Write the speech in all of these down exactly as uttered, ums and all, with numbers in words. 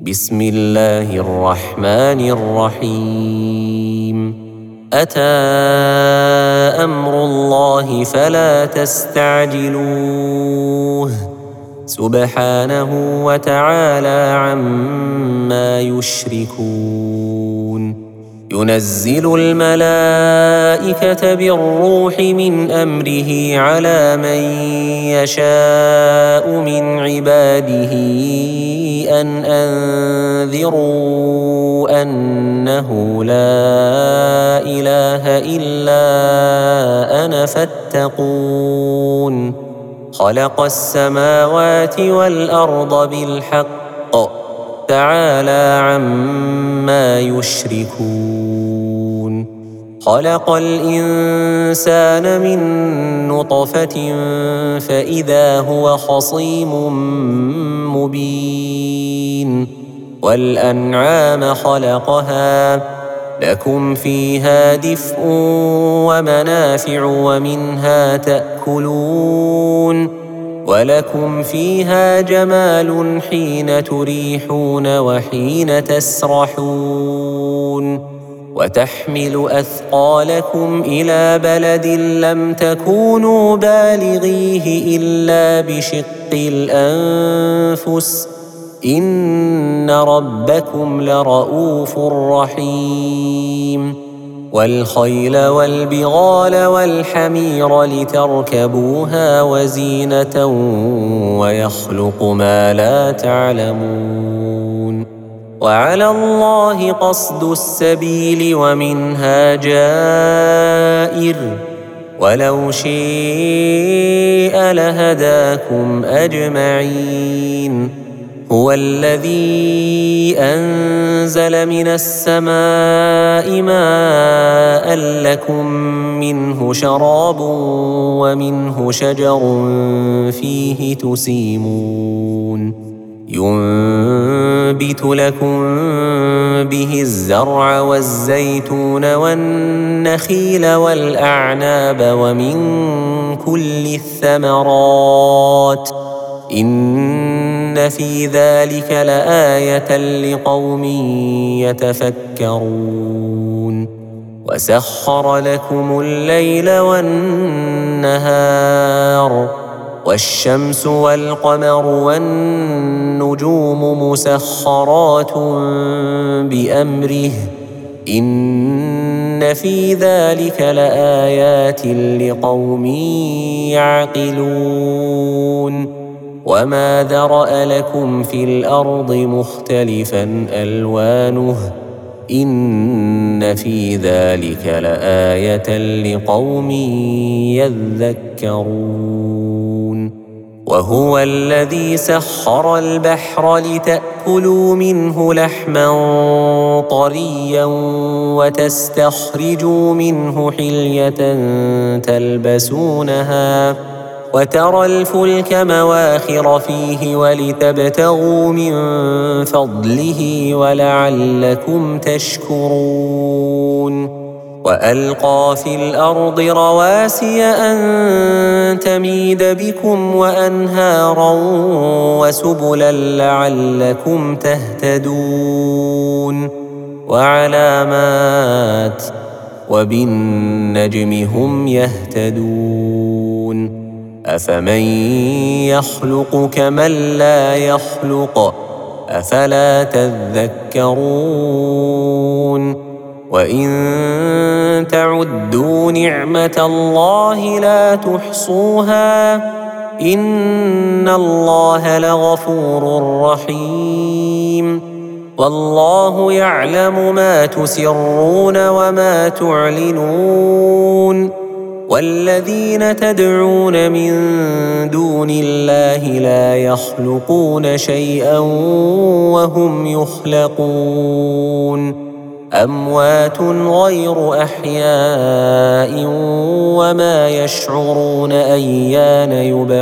بسم الله الرحمن الرحيم أتى أمر الله فلا تستعجلوه سبحانه وتعالى عما يشركون ينزل الملائكة بالروح من أمره على من يشاء من عباده أن أنذروا أنه لا إله إلا أنا فاتقون خلق السماوات والأرض بالحق تعالى عما يشركون خلق الإنسان من نطفة فإذا هو خصيم مبين والأنعام خلقها لكم فيها دفء ومنافع ومنها تأكلون ولكم فيها جمال حين تريحون وحين تسرحون وتحمل أثقالكم إلى بلد لم تكونوا بالغيه إلا بشق الأنفس إن ربكم لرؤوف رحيم والخيل والبغال والحمير لتركبوها وزينة ويخلق ما لا تعلمون وعلى الله قصد السبيل ومنها جائر ولو شيء لهداكم أجمعين هو الذي أنزل من السماء ماء لكم منه شراب ومنه شجر فيه تسيمون ينبت لكم به الزرع والزيتون والنخيل والأعناب ومن كل الثمرات إن في ذلك لآية لقوم يتفكرون وسخر لكم الليل والنهار والشمس والقمر والنجوم مسخرات بأمره إن في ذلك لآيات لقوم يعقلون وما ذرأ لكم في الأرض مختلفا ألوانه إن في ذلك لآية لقوم يذكرون وهو الذي سخر البحر لتأكلوا منه لحما طريا وتستخرجوا منه حلية تلبسونها وترى الفلك مواخر فيه ولتبتغوا من فضله ولعلكم تشكرون وألقى في الأرض رواسي أن تميد بكم وأنهارا وسبلا لعلكم تهتدون وعلامات وبالنجم هم يهتدون أفمن يخلق كمن لا يخلق أفلا تذكرون وإن تعدوا نعمة الله لا تحصوها إن الله لغفور رحيم والله يعلم ما تسرون وما تعلنون والذين تدعون من دون الله لا يخلقون شيئا وهم يخلقون أموات غير أحياء وما يشعرون أيان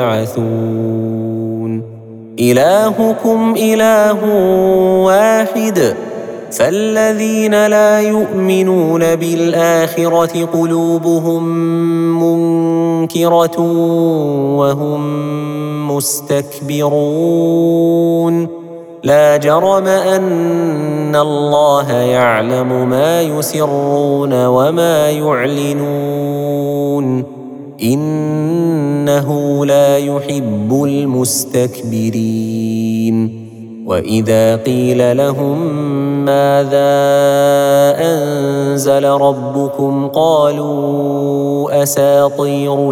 يبعثون إلهكم إله واحد فالذين لا يؤمنون بالآخرة قلوبهم منكرة وهم مستكبرون لا جرم أن الله يعلم ما يسرون وما يعلنون إنه لا يحب المستكبرين وإذا قيل لهم ماذا أنزل ربكم قالوا أساطير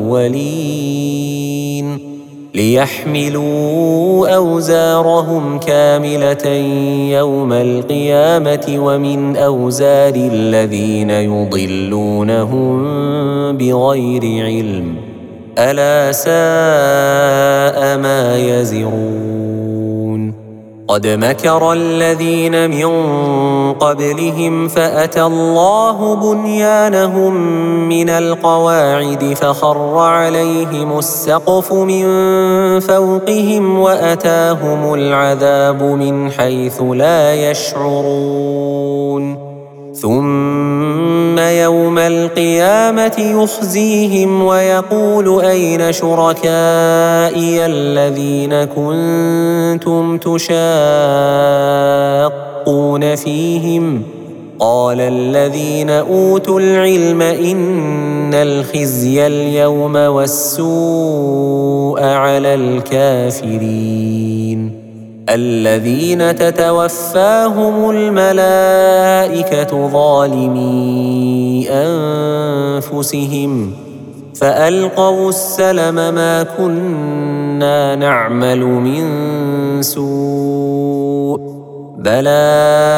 الأولين ليحملوا أوزارهم كاملة يوم القيامة ومن أوزار الذين يضلونهم بغير علم ألا ساء ما يزرون قد مكر الذين من قبلهم فأتى الله بنيانهم من القواعد فخر عليهم السقف من فوقهم وأتاهم العذاب من حيث لا يشعرون ثم يوم القيامة يخزيهم ويقول أين شركائي الذين كنتم تشاقون فيهم قال الذين أوتوا العلم إن الخزي اليوم والسوء على الكافرين الذين تتوفاهم الملائكة ظالمي أنفسهم فألقوا السلم ما كنا نعمل من سوء بلى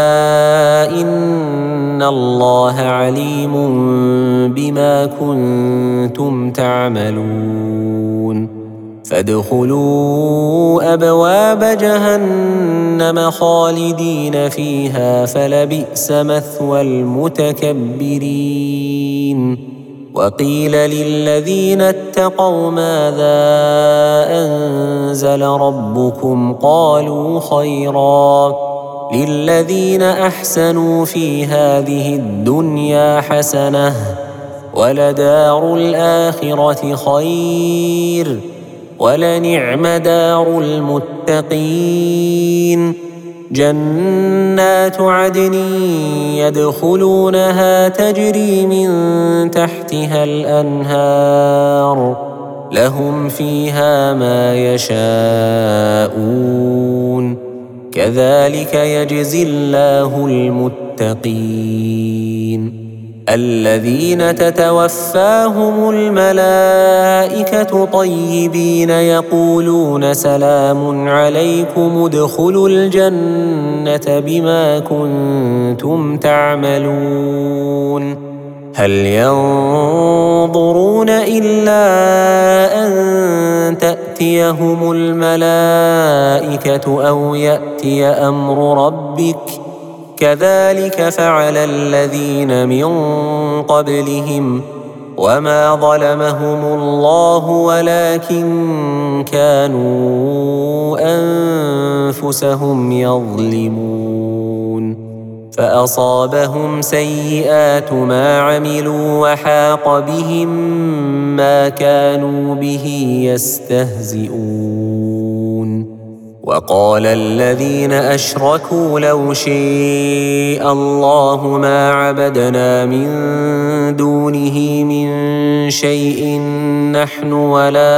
إن الله عليم بما كنتم تعملون فادخلوا أبواب جهنم خالدين فيها فلبئس مثوى المتكبرين وقيل للذين اتقوا ماذا أنزل ربكم قالوا خيرا للذين أحسنوا في هذه الدنيا حسنة ولدار الآخرة خير ولنعم دار المتقين جنات عدن يدخلونها تجري من تحتها الأنهار لهم فيها ما يشاءون كذلك يجزي الله المتقين الذين تتوفاهم الملائكة طيبين يقولون سلام عليكم ادخلوا الجنة بما كنتم تعملون هل ينظرون إلا أن تأتيهم الملائكة أو يأتي أمر ربك كذلك فعل الذين من قبلهم وما ظلمهم الله ولكن كانوا أنفسهم يظلمون فأصابهم سيئات ما عملوا وحاق بهم ما كانوا به يستهزئون وقال الذين أشركوا لو شاء الله ما عبدنا من دونه من شيء نحن ولا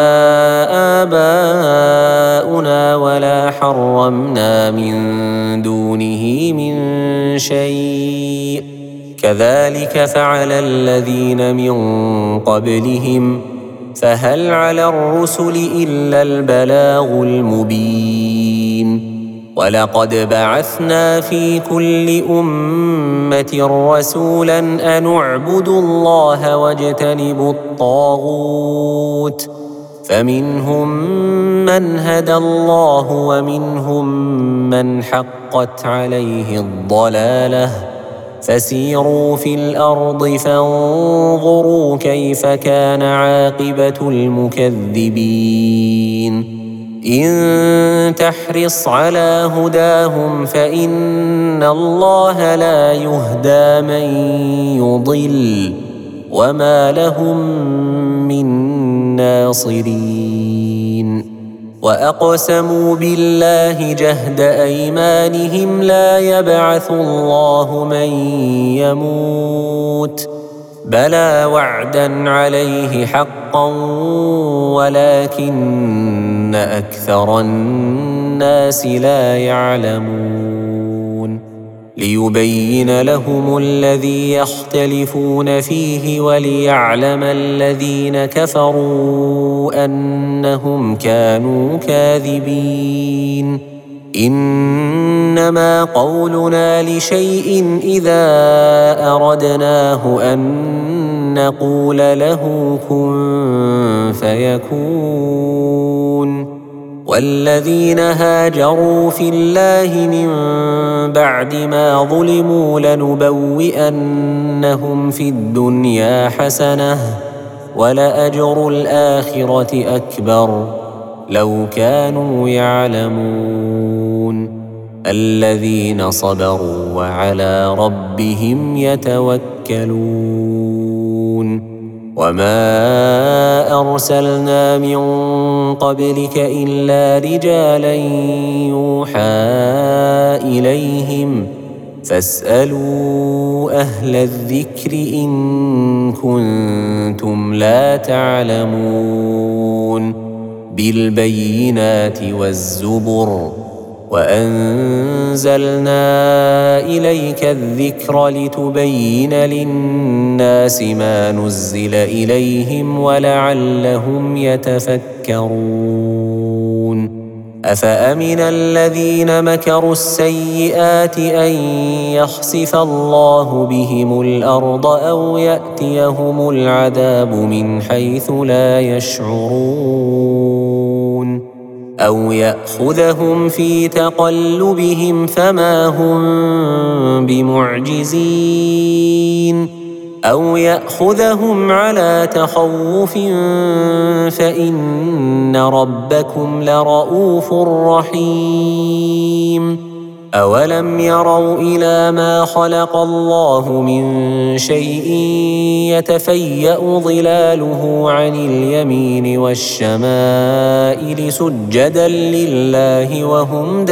آباؤنا ولا حرمنا من دونه من شيء كذلك فعل الذين من قبلهم فهل على الرسل إلا البلاغ المبين ولقد بعثنا في كل أمة رسولا أن اعبدوا الله واجتنبوا الطاغوت فمنهم من هدى الله ومنهم من حقت عليه الضلالة فسيروا في الأرض فانظروا كيف كان عاقبة المكذبين إن تحرص على هداهم فإن الله لا يهدى من يضل وما لهم من ناصرين وأقسموا بالله جهد أيمانهم لا يبعث الله من يموت بلى وعدا عليه حقا ولكن أكثر الناس لا يعلمون ليبين لهم الذي يختلفون فيه وليعلم الذين كفروا أنهم كانوا كاذبين إنما قولنا لشيء إذا أردناه أن نقول له كن فيكون والذين هاجروا في الله من بعد ما ظلموا لنبوئنهم في الدنيا حسنة ولأجر الآخرة أكبر لو كانوا يعلمون الذين صبروا وعلى ربهم يتوكلون وما أرسلنا من قبلك إلا رجالا يوحى إليهم فاسألوا أهل الذكر إن كنتم لا تعلمون بالبينات والزبر وأنزلنا إليك الذكر لتبين للناس ما نزل إليهم ولعلهم يتفكرون أفأمن الذين مكروا السيئات أن يخسف الله بهم الأرض أو يأتيهم العذاب من حيث لا يشعرون أو يأخذهم في تقلبهم فما هم بمعجزين أو يأخذهم على تخوف فإن ربكم لرؤوف رحيم أولم يروا إلى ما خلق الله من شيء يتفيأ ظلاله عن اليمين والشمائل سجدا لله وهم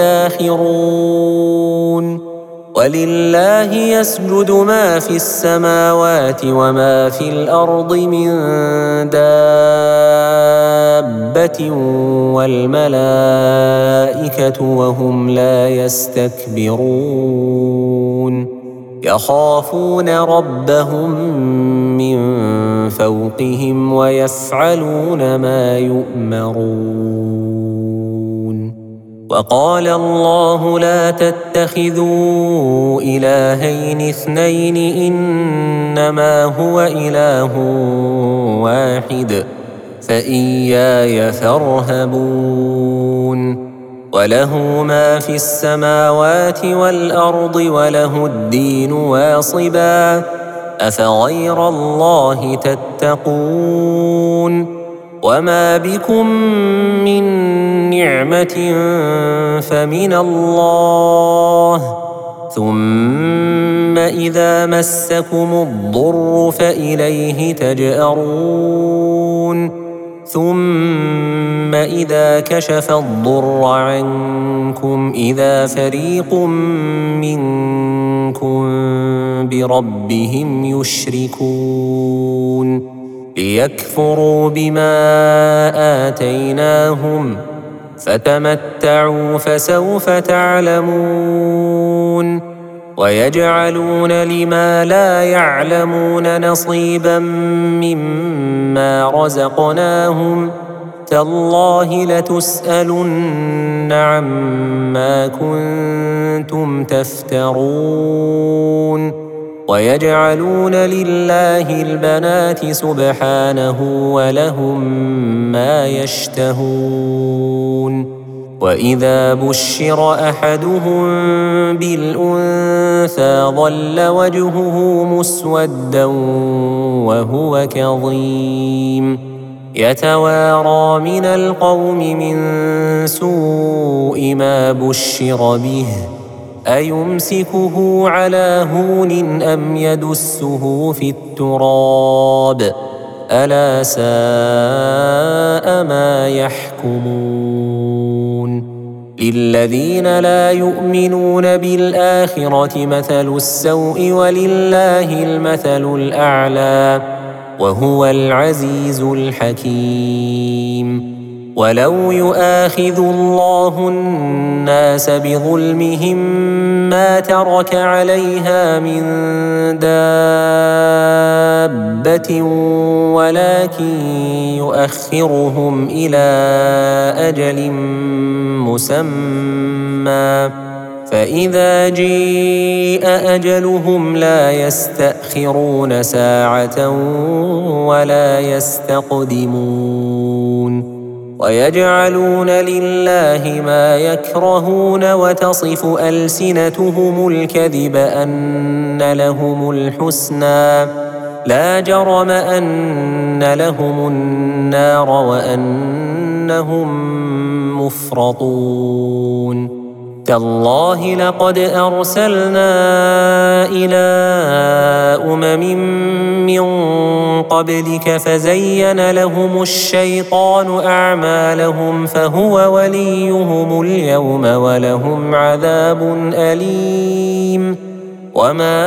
داخرون ولله يسجد ما في السماوات وما في الأرض من دابة والملائكة وهم لا يستكبرون يخافون ربهم من فوقهم ويفعلون ما يؤمرون وقال الله لا تتخذوا إلهين اثنين إنما هو إله واحد فإياي فارهبون وله ما في السماوات والأرض وله الدين واصبا أفغير الله تتقون وما بكم من نعمة فمن الله ثم إذا مسكم الضر فإليه تجأرون ثم إذا كشف الضر عنكم إذا فريق منكم بربهم يشركون ليكفروا بما آتيناهم فتمتعوا فسوف تعلمون ويجعلون لما لا يعلمون نصيبا مما رزقناهم تالله لتسألن عما كنتم تفترون ويجعلون لله البنات سبحانه ولهم ما يشتهون وإذا بشر أحدهم بالأنثى ظل وجهه مسودا وهو كظيم يتوارى من القوم من سوء ما بشر به أيمسكه على هون أم يدسه في التراب ألا ساء ما يحكمون للذين لا يؤمنون بالآخرة مثل السوء ولله المثل الأعلى وهو العزيز الحكيم ولو يؤاخذ الله الناس بظلمهم ما ترك عليها من دابة ولكن يؤخرهم إلى أجل مسمى فإذا جيء أجلهم لا يستأخرون ساعة ولا يستقدمون ويجعلون لله ما يكرهون وتصف ألسنتهم الكذب أن لهم الحسنى لا جرم أن لهم النار وأنهم مفرطون تالله لقد أرسلنا إلى أمم من قبلك فزين لهم الشيطان أعمالهم فهو وليهم اليوم ولهم عذاب أليم وما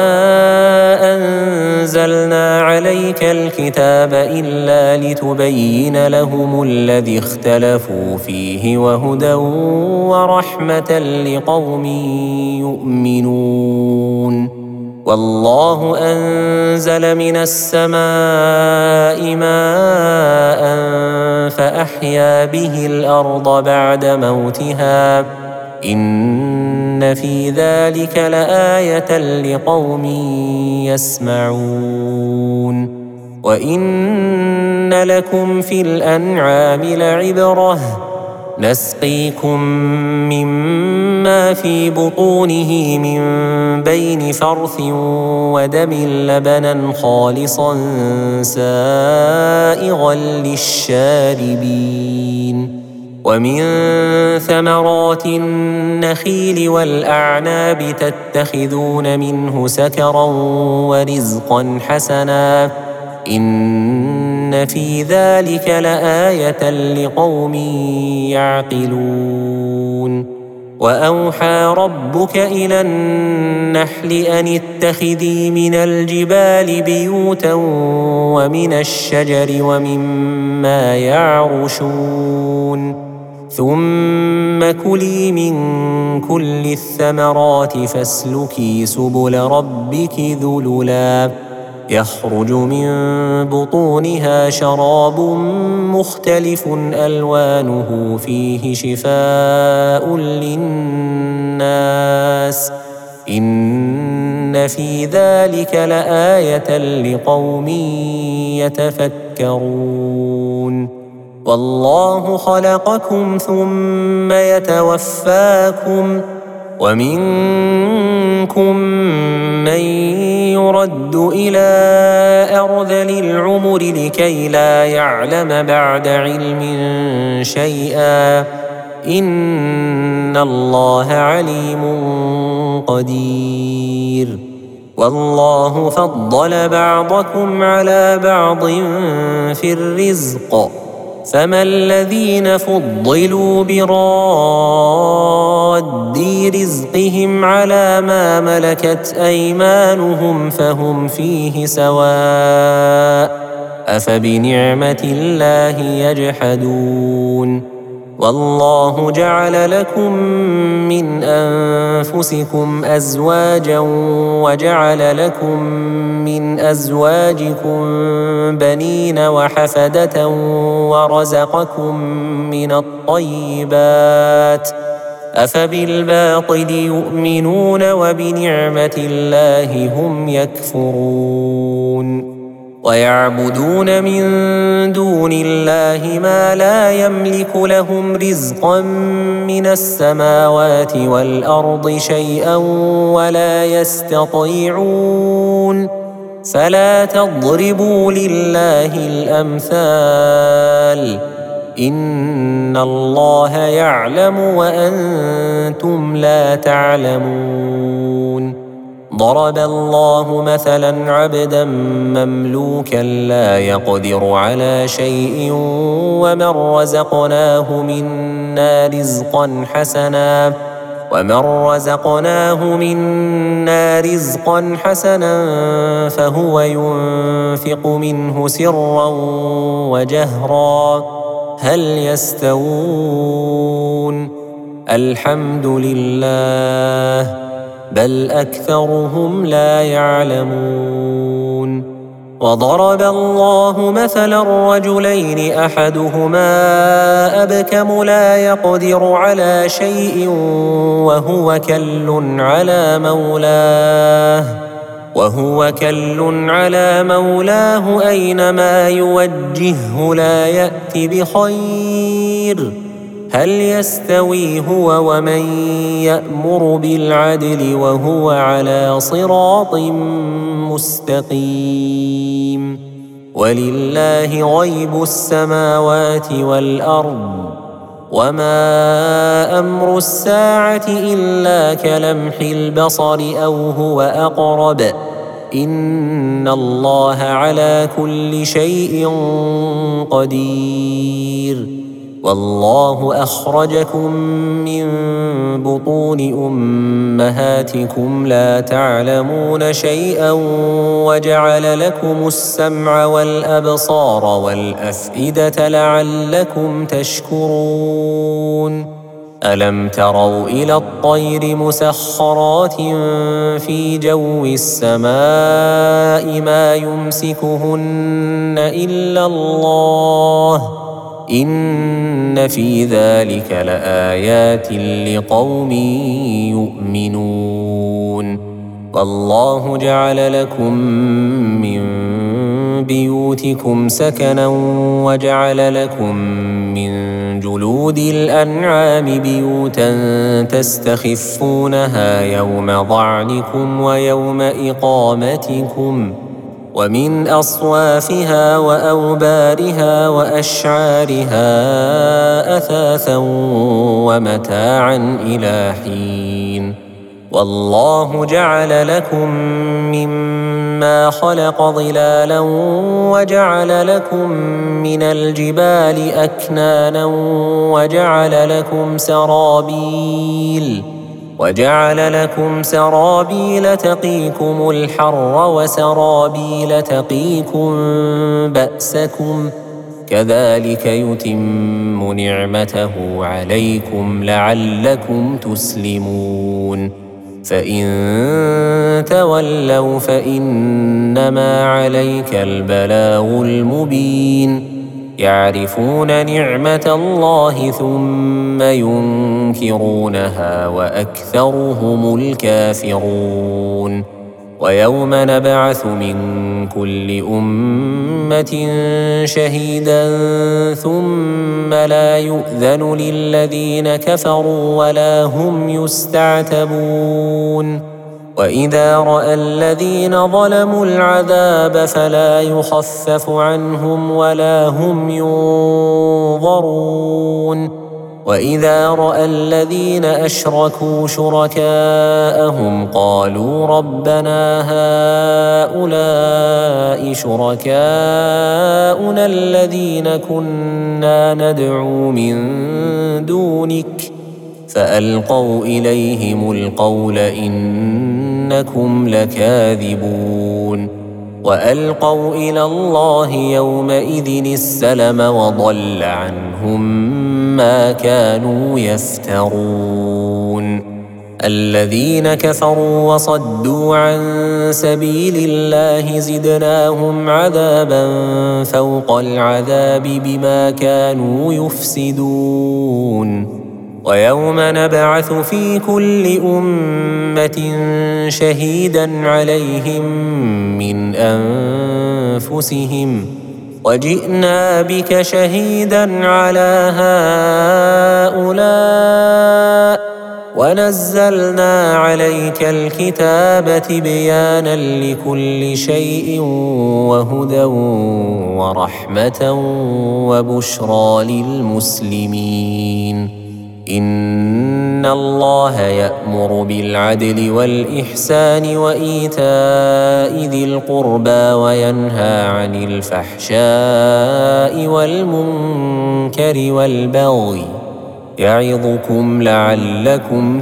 أنزلنا عليك الكتاب إلا لتبين لهم الذي اختلفوا فيه وهدى ورحمة لقوم يؤمنون والله أنزل من السماء ماء فأحيا به الأرض بعد موتها إن في ذلك لآية لقوم يسمعون وإن لكم في الأنعام لعبرة نسقيكم مما في بطونه من بين فرث ودم لبنا خالصا سائغا للشاربين ومن ثمرات النخيل والأعناب تتخذون منه سكرا ورزقا حسنا إن في ذلك لآية لقوم يعقلون وأوحى ربك إلى النحل أن اتخذي من الجبال بيوتا ومن الشجر ومما يعرشون ثم كلي من كل الثمرات فاسلكي سبل ربك ذللا يخرج من بطونها شراب مختلف ألوانه فيه شفاء للناس إن في ذلك لآية لقوم يتفكرون والله خلقكم ثم يتوفاكم ومنكم من يرد إلى أرذل العمر لكي لا يعلم بعد علم شيئا إن الله عليم قدير والله فضل بعضكم على بعض في الرزق فما الذين فضلوا براد رزقهم على ما ملكت أيمانهم فهم فيه سواء أفبنعمة الله يجحدون والله جعل لكم من أنفسكم أزواجا وجعل لكم من أزواجكم بنين وحفدة ورزقكم من الطيبات أفبالباطل يؤمنون وبنعمة الله هم يكفرون ويعبدون من دون الله ما لا يملك لهم رزقا من السماوات والأرض شيئا ولا يستطيعون فلا تضربوا لله الأمثال إن الله يعلم وأنتم لا تعلمون ضرب الله مثلا عبدا مملوكا لا يقدر على شيء ومن رزقناه منا رزقا حسنا ومن رزقناه منا رزقا حسنا فهو ينفق منه سرا وجهرا هل يستوون؟ الحمد لله بل أكثرهم لا يعلمون. وضرب الله مثلا رجلين أحدهما أبكم لا يقدر على شيء وهو كل على مولاه وهو كل على مولاه أينما يوجهه لا يأت بخير هل يستوي هو ومن يأمر بالعدل وهو على صراط مستقيم؟ ولله غيب السماوات والأرض وما أمر الساعة إلا كلمح البصر أو هو أقرب إن الله على كل شيء قدير. والله أخرجكم من بطون أمهاتكم لا تعلمون شيئا وجعل لكم السمع والأبصار والأفئدة لعلكم تشكرون. ألم تروا إلى الطير مسخرات في جو السماء ما يمسكهن إلا الله إن في ذلك لآيات لقوم يؤمنون. والله جعل لكم من بيوتكم سكنا وجعل لكم من جلود الأنعام بيوتا تستخفونها يوم ظعنكم ويوم إقامتكم ومن أصوافها وأوبارها وأشعارها أثاثا ومتاعا إلى حين. والله جعل لكم مما خلق ظلالا وجعل لكم من الجبال أكنانا وجعل لكم سرابيل وجعل لكم سرابيل تقيكم الحر وسرابيل تقيكم بأسكم كذلك يتم نعمته عليكم لعلكم تسلمون. فإن تولوا فإنما عليك البلاغ المبين. يعرفون نعمة الله ثم ينكرونها وأكثرهم الكافرون. ويوم نبعث من كل أمة شهيدا ثم لا يؤذن للذين كفروا ولا هم يستعتبون. وإذا رأى الذين ظلموا العذاب فلا يخفف عنهم ولا هم ينظرون. وإذا رأى الذين أشركوا شركاءهم قالوا ربنا هؤلاء شركاؤنا الذين كنا ندعو من دونك فألقوا إليهم القول إنكم لكاذبون. وألقوا إلى الله يومئذ السلم وضل عنهم ما كانوا يفترون. الذين كفروا وصدوا عن سبيل الله زدناهم عذابا فوق العذاب بما كانوا يفسدون. ويوم نبعث في كل أمة شهيدا عليهم من أنفسهم وجئنا بك شهيدا على هؤلاء ونزلنا عليك الكتاب تبيانا لكل شيء وهدى ورحمة وبشرى للمسلمين. إن الله يأمر بالعدل والإحسان وإيتاء ذي القربى وينهى عن الفحشاء والمنكر والبغي يعظكم لعلكم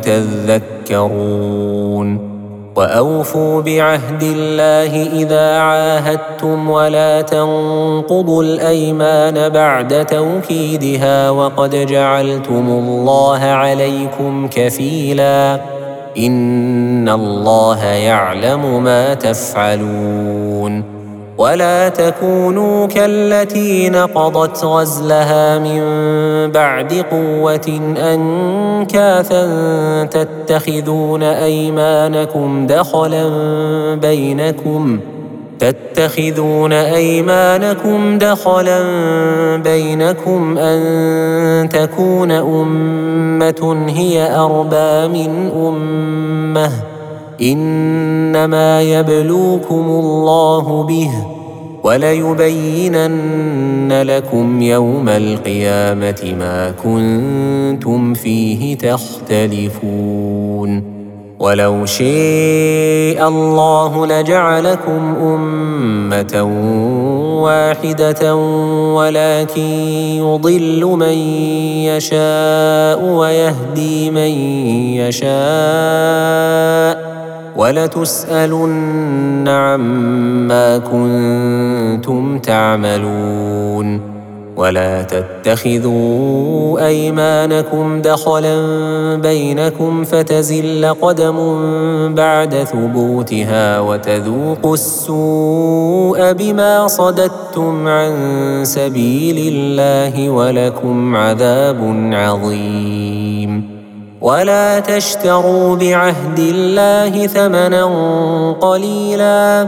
تذكرون وأوفوا بعهد الله إذا عاهدتم ولا تنقضوا الأيمان بعد توكيدها وقد جعلتم الله عليكم كفيلا إن الله يعلم ما تفعلون ولا تكونوا كالتي نقضت غزلها من بعد قوة أنكاثا تتخذون أيمانكم دخلا بينكم تتخذون أيمانكم دخلا بينكم أن تكون أمة هي أربى من أمة إنما يبلوكم الله به وليبينن لكم يوم القيامة ما كنتم فيه تختلفون ولو شاء الله لجعلكم أمة واحدة ولكن يضل من يشاء ويهدي من يشاء ولتسألن عما كنتم تعملون ولا تتخذوا أيمانكم دخلا بينكم فتزل قدم بعد ثبوتها وتذوقوا السوء بما صددتم عن سبيل الله ولكم عذاب عظيم ولا تشتروا بعهد الله ثمنا قليلا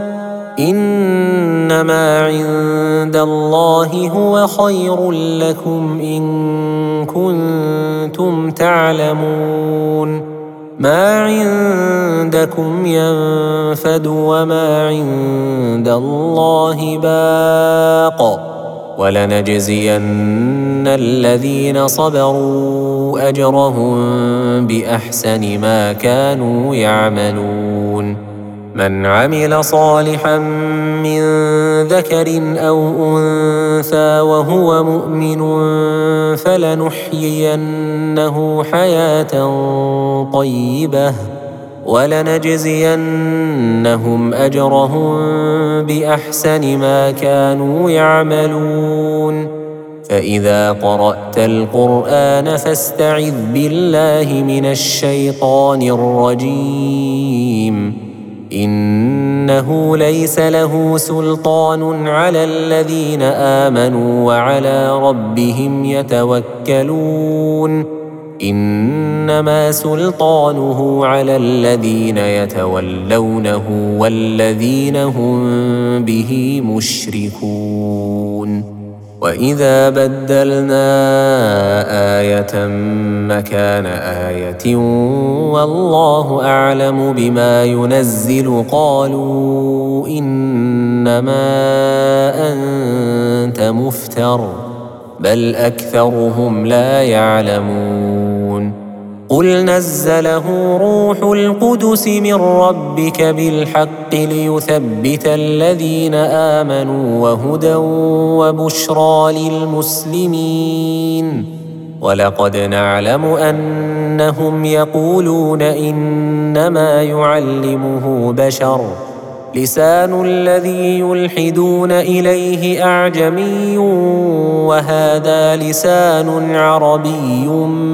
إنما عند الله هو خير لكم إن كنتم تعلمون ما عندكم ينفد وما عند الله باق ولنجزين الذين صبروا أجرهم بأحسن ما كانوا يعملون من عمل صالحا من ذكر أو أنثى وهو مؤمن فلنحيينه حياة طيبة ولنجزينهم أجرهم بأحسن ما كانوا يعملون فإذا قرأت القرآن فاستعذ بالله من الشيطان الرجيم إنه ليس له سلطان على الذين آمنوا وعلى ربهم يتوكلون إنما سلطانه على الذين يتولونه والذين هم به مشركون وإذا بدلنا آية مكان آية والله أعلم بما ينزل قالوا إنما أنت مفتر بل أكثرهم لا يعلمون قل نزله روح القدس من ربك بالحق ليثبت الذين آمنوا وهدى وبشرى للمسلمين ولقد نعلم أنهم يقولون إنما يعلمه بشر لسان الذي يلحدون إليه أعجمي وهذا لسان عربي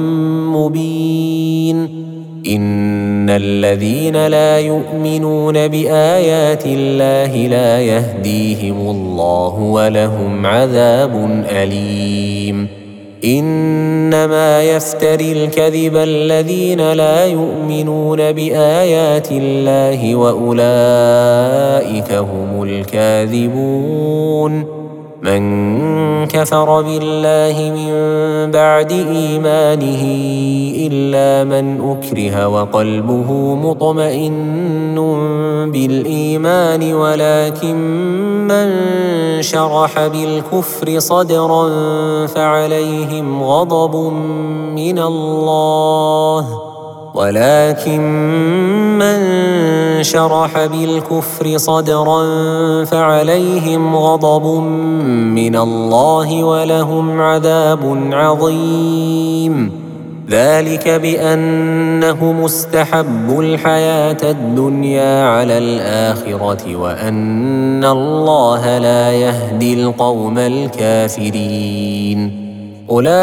مبين إن الذين لا يؤمنون بآيات الله لا يهديهم الله ولهم عذاب أليم إنما يفتري الكذب الذين لا يؤمنون بآيات الله وأولئك هم الكاذبون من كفر بالله من بعد إيمانه إلا من أكره وقلبه مطمئن بالإيمان ولكن من شرح بالكفر صدرا فعليهم غضب من الله ولكن من شرح بالكفر صدرا فعليهم غضب من الله ولهم عذاب عظيم ذلك بأنهم استحبوا الحياة الدنيا على الآخرة وأن الله لا يهدي القوم الكافرين أولئك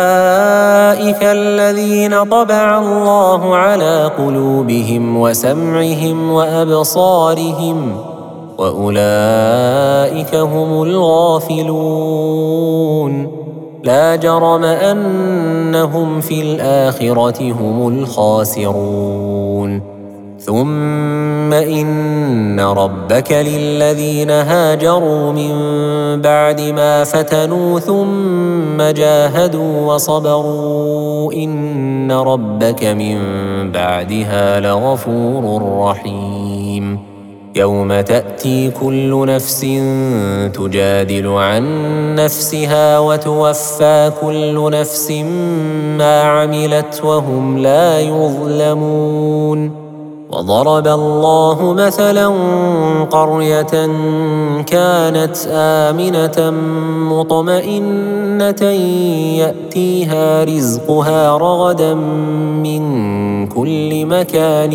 الذين طبع الله على قلوبهم وسمعهم وأبصارهم وأولئك هم الغافلون لا جرم أنهم في الآخرة هم الخاسرون ثم إن ربك للذين هاجروا من بعد ما فتنوا ثم جاهدوا وصبروا إن ربك من بعدها لغفور رحيم يوم تأتي كل نفس تجادل عن نفسها وتوفى كل نفس ما عملت وهم لا يظلمون وضرب الله مثلا قرية كانت آمنة مطمئنة يأتيها رزقها رغدا من كل مكان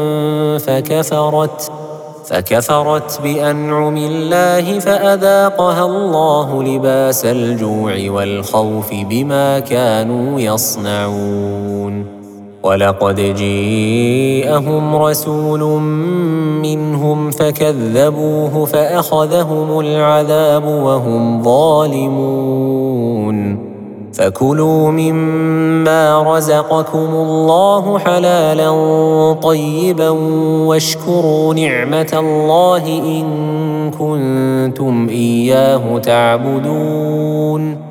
فكفرت فكفرت بأنعم الله فأذاقها الله لباس الجوع والخوف بما كانوا يصنعون ولقد جاءهم رسول منهم فكذبوه فأخذهم العذاب وهم ظالمون فكلوا مما رزقكم الله حلالا طيبا واشكروا نعمة الله إن كنتم إياه تعبدون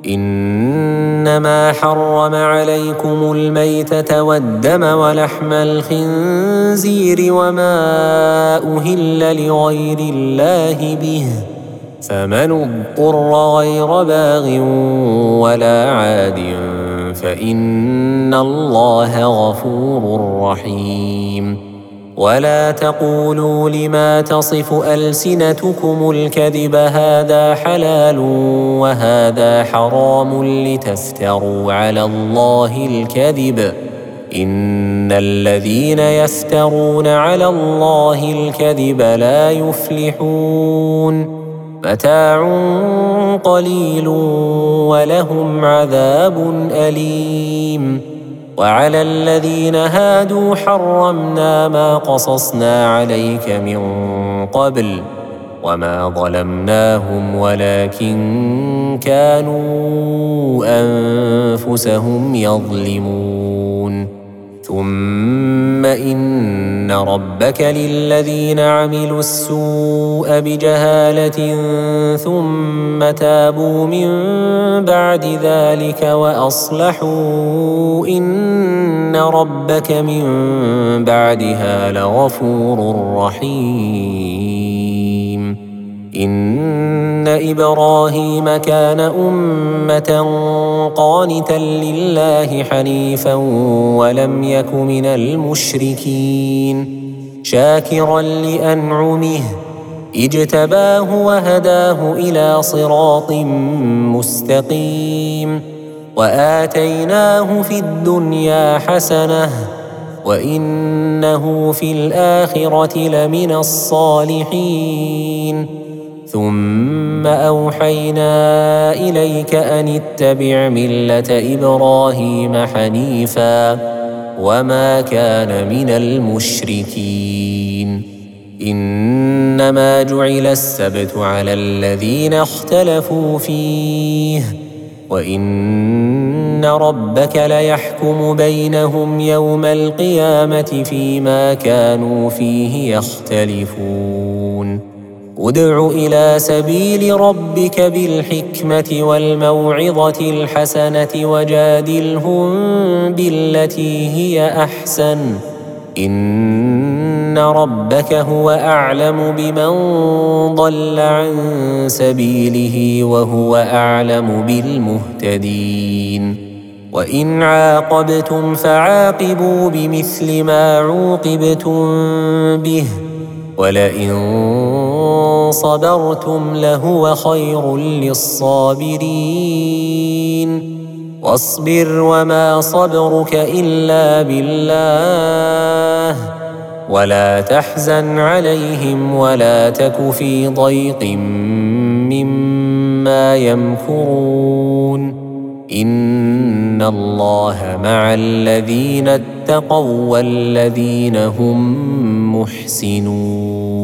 إنما حرم عليكم الميتة والدم ولحم الخنزير وما أهل لغير الله به فمن اضطر غير باغ ولا عاد فإن الله غفور رحيم ولا تقولوا لما تصف ألسنتكم الكذب هذا حلال وهذا حرام لتفتروا على الله الكذب إن الذين يفترون على الله الكذب لا يفلحون متاع قليل ولهم عذاب أليم وعلى الذين هادوا حرمنا ما قصصنا عليك من قبل وما ظلمناهم ولكن كانوا أنفسهم يظلمون ثم إن ربك للذين عملوا السوء بجهالة ثم تابوا من بعد ذلك وأصلحوا إن ربك من بعدها لغفور رحيم إن إبراهيم كان أمة قانتا لله حنيفا ولم يك من المشركين شاكرا لأنعمه اجتباه وهداه إلى صراط مستقيم وآتيناه في الدنيا حسنة وإنه في الآخرة لمن الصالحين ثم أوحينا إليك أن اتبع ملة إبراهيم حنيفا وما كان من المشركين إنما جعل السبت على الذين اختلفوا فيه وإن ربك ليحكم بينهم يوم القيامة فيما كانوا فيه يختلفون ادع إلى سبيل ربك بالحكمة والموعظة الحسنة وجادلهم بالتي هي أحسن إن ربك هو أعلم بمن ضل عن سبيله وهو أعلم بالمهتدين وإن عاقبتم فعاقبوا بمثل ما عوقبتم به ولئن صبرتم لهو خير للصابرين واصبر وما صبرك إلا بالله ولا تحزن عليهم ولا تك في ضيق مما يمكرون إن الله مع الذين اتقوا والذين هم محسنون